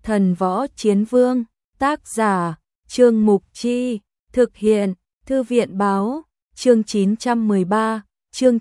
Thần Võ Chiến Vương, tác giả, Trương Mục Chi, thực hiện, Thư viện Báo, chương 913, chương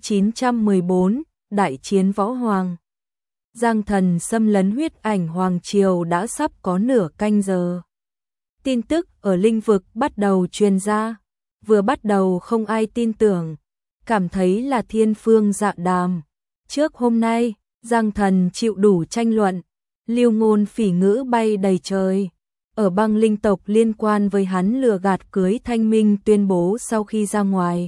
914, Đại chiến Võ Hoàng. Giang Thần xâm lấn Huyết Ảnh Hoàng Triều đã sắp có nửa canh giờ. Tin tức ở linh vực bắt đầu truyền ra, vừa bắt đầu không ai tin tưởng, cảm thấy là thiên phương dạ đàm. Trước hôm nay, Giang Thần chịu đủ tranh luận, lưu ngôn phỉ ngữ bay đầy trời. Ở băng linh tộc liên quan với hắn lừa gạt cưới Thanh Minh tuyên bố sau khi ra ngoài.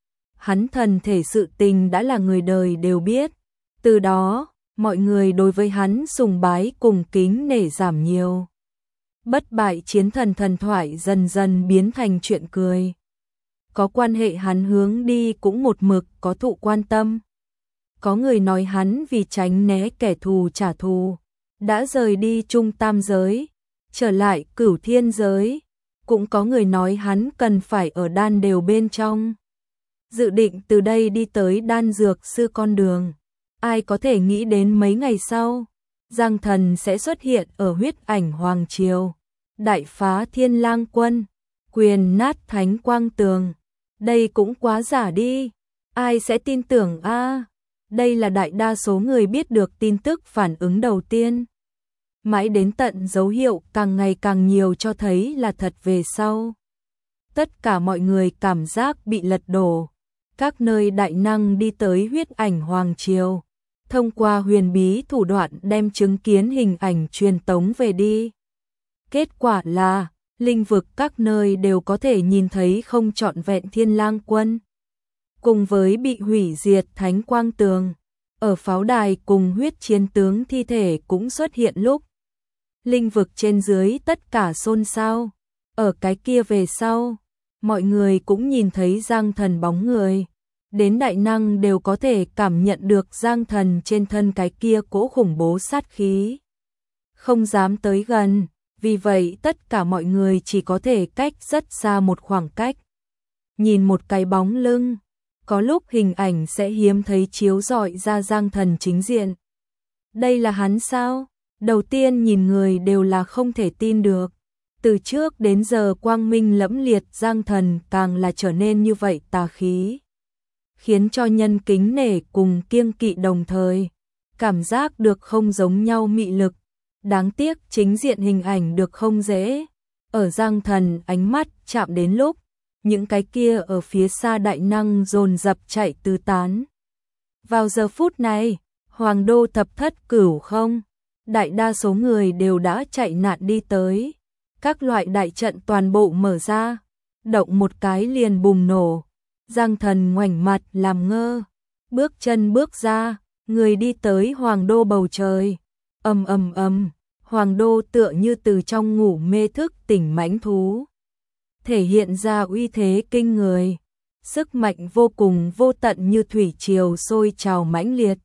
Hắn thần thể sự tình đã là người đời đều biết. Từ đó, mọi người đối với hắn sùng bái cùng kính nể giảm nhiều. Bất bại chiến thần thần thoại dần dần biến thành chuyện cười. Có quan hệ hắn hướng đi cũng một mực có thụ quan tâm. Có người nói hắn vì tránh né kẻ thù trả thù, đã rời đi Trung Tam giới, trở lại Cửu Thiên giới. Cũng có người nói hắn cần phải ở đan đều bên trong, dự định từ đây đi tới đan dược sư con đường. Ai có thể nghĩ đến mấy ngày sau, Giang Thần sẽ xuất hiện ở Huyết Ảnh Hoàng Triều, đại phá Thiên Lang quân, quyền nát Thánh Quang Tường. Đây cũng quá giả đi, ai sẽ tin tưởng a? Đây là đại đa số người biết được tin tức phản ứng đầu tiên. Mãi đến tận dấu hiệu càng ngày càng nhiều cho thấy là thật về sau. Tất cả mọi người cảm giác bị lật đổ. Các nơi đại năng đi tới Huyết Ảnh Hoàng Triều, thông qua huyền bí thủ đoạn đem chứng kiến hình ảnh truyền tống về đi. Kết quả là, linh vực các nơi đều có thể nhìn thấy không trọn vẹn Thiên Lang quân. Cùng với bị hủy diệt Thánh Quang Tường, ở pháo đài cùng huyết chiến tướng thi thể cũng xuất hiện lúc. Linh vực trên dưới tất cả xôn xao. Ở cái kia về sau, mọi người cũng nhìn thấy Giang Thần bóng người. Đến đại năng đều có thể cảm nhận được Giang Thần trên thân cái kia cỗ khủng bố sát khí. Không dám tới gần, vì vậy tất cả mọi người chỉ có thể cách rất xa một khoảng cách. Nhìn một cái bóng lưng, có lúc hình ảnh sẽ hiếm thấy chiếu rọi ra Giang Thần chính diện. Đây là hắn sao? Đầu tiên nhìn người đều là không thể tin được. Từ trước đến giờ quang minh lẫm liệt Giang Thần càng là trở nên như vậy tà khí, khiến cho nhân kính nể cùng kiêng kỵ đồng thời, cảm giác được không giống nhau mị lực. Đáng tiếc chính diện hình ảnh được không dễ. Ở Giang Thần ánh mắt chạm đến lúc, những cái kia ở phía xa đại năng dồn dập chạy tứ tán. Vào giờ phút này, Hoàng đô thập thất cửu không, đại đa số người đều đã chạy nạn đi tới. Các loại đại trận toàn bộ mở ra, động một cái liền bùng nổ. Giang Thần ngoảnh mặt làm ngơ, bước chân bước ra, người đi tới Hoàng đô bầu trời. Ầm ầm ầm, Hoàng đô tựa như từ trong ngủ mê thức tỉnh mãnh thú, thể hiện ra uy thế kinh người, sức mạnh vô cùng vô tận như thủy triều sôi trào mãnh liệt.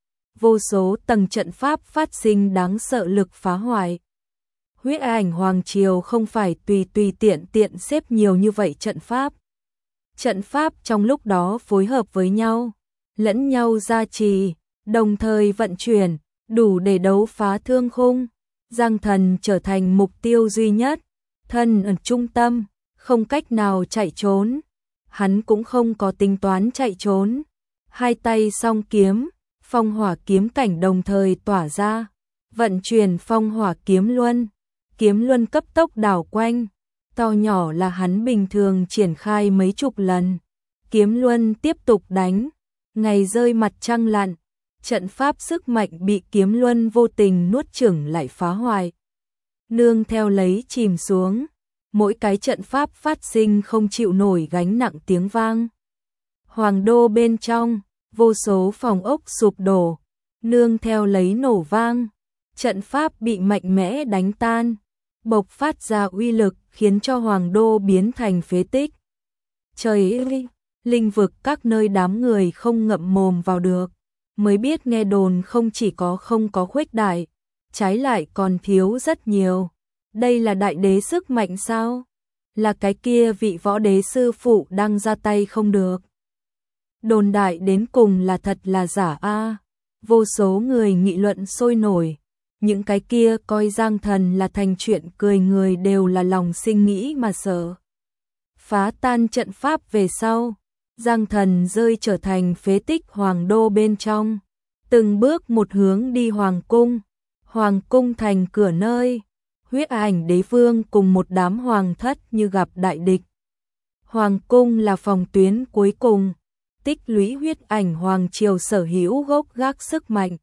Vô số tầng trận pháp phát sinh đáng sợ lực phá hoại. Huyết Ảnh Hoàng Triều không phải tùy tiện xếp nhiều như vậy trận pháp. Trận pháp trong lúc đó phối hợp với nhau, lẫn nhau gia trì, đồng thời vận chuyển, đủ để đấu phá thương khung. Giang Thần trở thành mục tiêu duy nhất, thân ở trung tâm, không cách nào chạy trốn. Hắn cũng không có tính toán chạy trốn. Hai tay song kiếm, phong hỏa kiếm cảnh đồng thời tỏa ra, vận chuyển phong hỏa kiếm luân. Kiếm luân cấp tốc đảo quanh, to nhỏ là hắn bình thường triển khai mấy chục lần. Kiếm luân tiếp tục đánh, ngày rơi mặt trăng lặn, trận pháp sức mạnh bị kiếm luân vô tình nuốt chửng lại phá hoại. Nương theo lấy chìm xuống, mỗi cái trận pháp phát sinh không chịu nổi gánh nặng tiếng vang. Hoàng đô bên trong, vô số phòng ốc sụp đổ, nương theo lấy nổ vang, trận pháp bị mạnh mẽ đánh tan, bộc phát ra uy lực khiến cho Hoàng đô biến thành phế tích. Trời ơi, linh vực các nơi đám người không ngậm mồm vào được, mới biết nghe đồn không chỉ có không có khuếch đại, trái lại còn thiếu rất nhiều. Đây là đại đế sức mạnh sao? Là cái kia vị võ đế sư phụ đang ra tay không được. Đồn đại đến cùng là thật là giả a? Vô số người nghị luận sôi nổi, những cái kia coi Giang Thần là thành chuyện cười người đều là lòng sinh nghĩ mà sợ. Phá tan trận pháp về sau, Giang Thần rơi trở thành phế tích hoàng đô bên trong, từng bước một hướng đi hoàng cung. Hoàng cung thành cửa nơi, Huyết Ảnh Đế Vương cùng một đám hoàng thất như gặp đại địch. Hoàng cung là phòng tuyến cuối cùng, tích lũy huyết ảnh hoàng triều sở hữu gốc gác sức mạnh.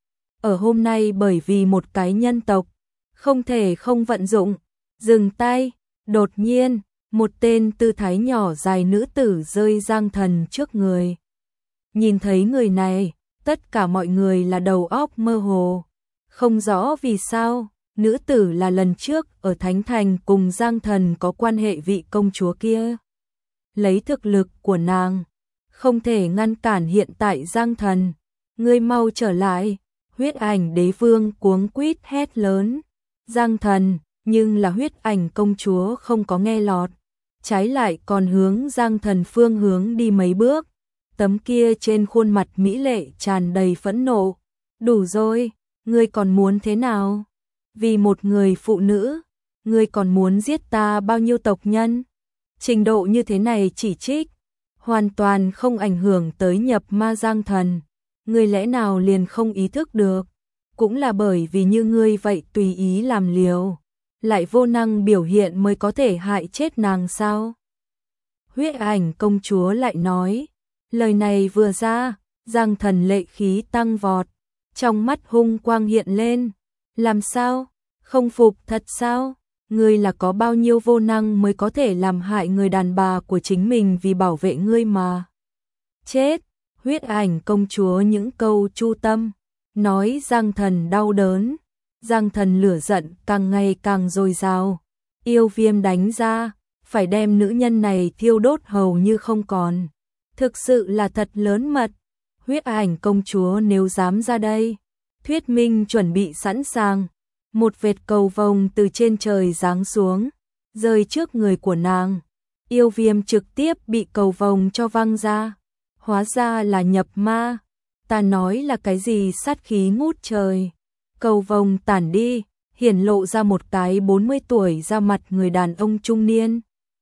Ở hôm nay bởi vì một cái nhân tộc, không thể không vận dụng, dừng tay, đột nhiên, một tên tư thái nhỏ dài nữ tử rơi Giang Thần trước người. Nhìn thấy người này, tất cả mọi người là đầu óc mơ hồ. Không rõ vì sao, nữ tử là lần trước ở Thánh Thành cùng Giang Thần có quan hệ vị công chúa kia. Lấy thực lực của nàng, không thể ngăn cản hiện tại Giang Thần. Ngươi mau trở lại, Huyết Ảnh Đế Vương cuống quýt hét lớn. Giang Thần, nhưng là Huyết Ảnh công chúa không có nghe lọt. Trái lại còn hướng Giang Thần phương hướng đi mấy bước. Tấm kia trên khuôn mặt mỹ lệ tràn đầy phẫn nộ. Đủ rồi, ngươi còn muốn thế nào? Vì một người phụ nữ, ngươi còn muốn giết ta bao nhiêu tộc nhân? Trình độ như thế này chỉ trích, hoàn toàn không ảnh hưởng tới nhập ma Giang Thần. Ngươi lẽ nào liền không ý thức được? Cũng là bởi vì như ngươi vậy tùy ý làm liều, lại vô năng biểu hiện mới có thể hại chết nàng sao? Huyết Ảnh công chúa lại nói, lời này vừa ra, Giang Thần lệ khí tăng vọt, trong mắt hung quang hiện lên. Làm sao? Không phục thật sao? Ngươi là có bao nhiêu vô năng mới có thể làm hại người đàn bà của chính mình vì bảo vệ ngươi mà. Chết! Huyết Ảnh công chúa những câu chu tâm, nói Giang Thần đau đớn. Giang Thần lửa giận càng ngày càng dồi dào, yêu viêm đánh ra, phải đem nữ nhân này thiêu đốt hầu như không còn. Thực sự là thật lớn mật. Huyết Ảnh công chúa nếu dám ra đây, thuyết minh chuẩn bị sẵn sàng. Một vệt cầu vồng từ trên trời giáng xuống, rơi trước người của nàng. Yêu viêm trực tiếp bị cầu vồng cho văng ra. Hóa ra là nhập ma. Ta nói là cái gì sát khí ngút trời. Cầu vồng tản đi, hiển lộ ra một cái 40 tuổi ra mặt người đàn ông trung niên.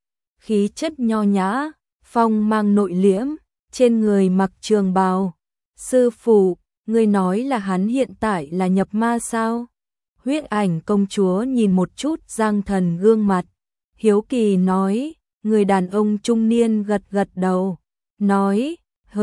Khí chất nho nhã, phong mang nội liễm, trên người mặc trường bào. Sư phụ, ngươi nói là hắn hiện tại là nhập ma sao? Huyết Ảnh công chúa nhìn một chút Giang Thần gương mặt, hiếu kỳ nói. Người đàn ông trung niên gật gật đầu, nói,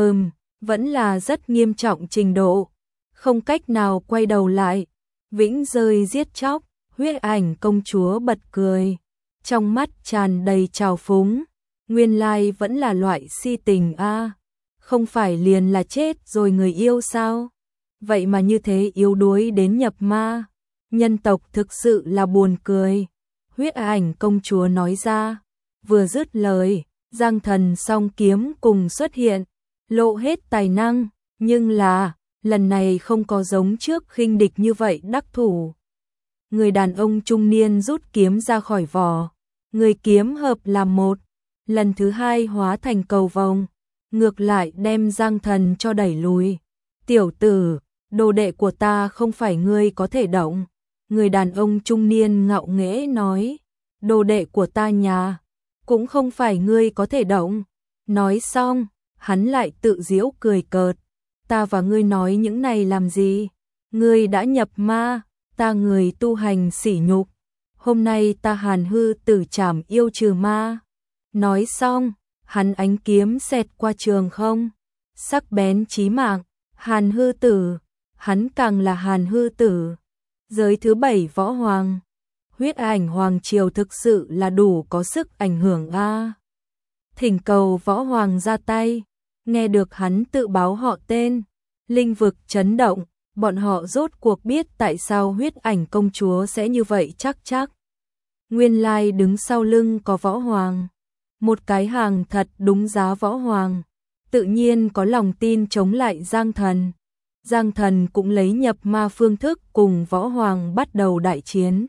vẫn là rất nghiêm trọng trình độ, không cách nào quay đầu lại, vĩnh rơi giết chóc. Huyết Ảnh công chúa bật cười, trong mắt tràn đầy trào phúng, nguyên lai vẫn là loại si tình a, không phải liền là chết rồi người yêu sao? Vậy mà như thế yếu đuối đến nhập ma. Nhân tộc thực sự là buồn cười. Huyết Ảnh công chúa nói ra. Vừa dứt lời, Giang Thần song kiếm cùng xuất hiện, lộ hết tài năng, nhưng là, lần này không có giống trước khinh địch như vậy đắc thủ. Người đàn ông trung niên rút kiếm ra khỏi vỏ, người kiếm hợp làm một, lần thứ hai hóa thành cầu vồng, ngược lại đem Giang Thần cho đẩy lùi. Tiểu tử, đồ đệ của ta không phải ngươi có thể động. Người đàn ông trung niên ngạo nghễ nói, đồ đệ của ta nhà, cũng không phải ngươi có thể động. Nói xong, hắn lại tự giễu cười cợt, ta và ngươi nói những này làm gì? Ngươi đã nhập ma, ta người tu hành sỉ nhục, hôm nay ta Hàn Hư Tử trảm yêu trừ ma. Nói xong, hắn ánh kiếm xẹt qua trường không, sắc bén chí mạng. Hàn Hư Tử, hắn càng là Hàn Hư Tử, giới thứ 7 võ hoàng. Huyết Ảnh hoàng triều thực sự là đủ có sức ảnh hưởng a. Thỉnh cầu võ hoàng ra tay. Nghe được hắn tự báo họ tên, linh vực chấn động, bọn họ rốt cuộc biết tại sao Huyết Ảnh công chúa sẽ như vậy chắc. Nguyên lai đứng sau lưng có võ hoàng, một cái hàng thật đúng giá võ hoàng, tự nhiên có lòng tin chống lại Giang Thần. Giang Thần cũng lấy nhập ma phương thức cùng võ hoàng bắt đầu đại chiến.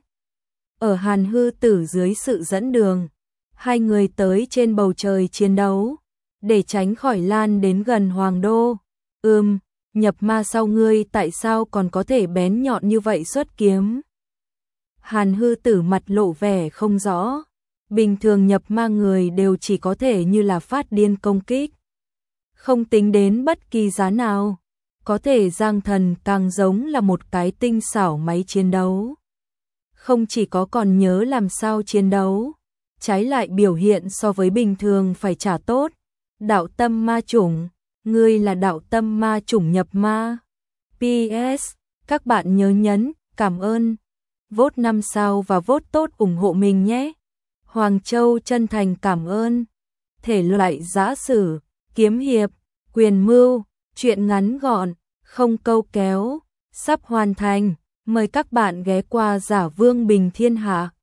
Ở Hàn Hư Tử dưới sự dẫn đường, hai người tới trên bầu trời chiến đấu, để tránh khỏi lan đến gần hoàng đô. nhập ma sau ngươi tại sao còn có thể bén nhọn như vậy xuất kiếm? Hàn Hư Tử mặt lộ vẻ không rõ. Bình thường nhập ma người đều chỉ có thể như là phát điên công kích, không tính đến bất kỳ giá nào. Có thể Giang Thần càng giống là một cái tinh xảo máy chiến đấu. Không chỉ có còn nhớ làm sao chiến đấu, trái lại biểu hiện so với bình thường phải trả tốt. Đạo tâm ma chủng, ngươi là đạo tâm ma chủng nhập ma. PS, các bạn nhớ nhấn, cảm ơn, vote 5 sao và vote tốt ủng hộ mình nhé. Hoàng Châu chân thành cảm ơn. Thể loại giã sử, kiếm hiệp, quyền mưu, truyện ngắn gọn, không câu kéo, sắp hoàn thành. Mời các bạn ghé qua Giả Vương Bình Thiên Hạ.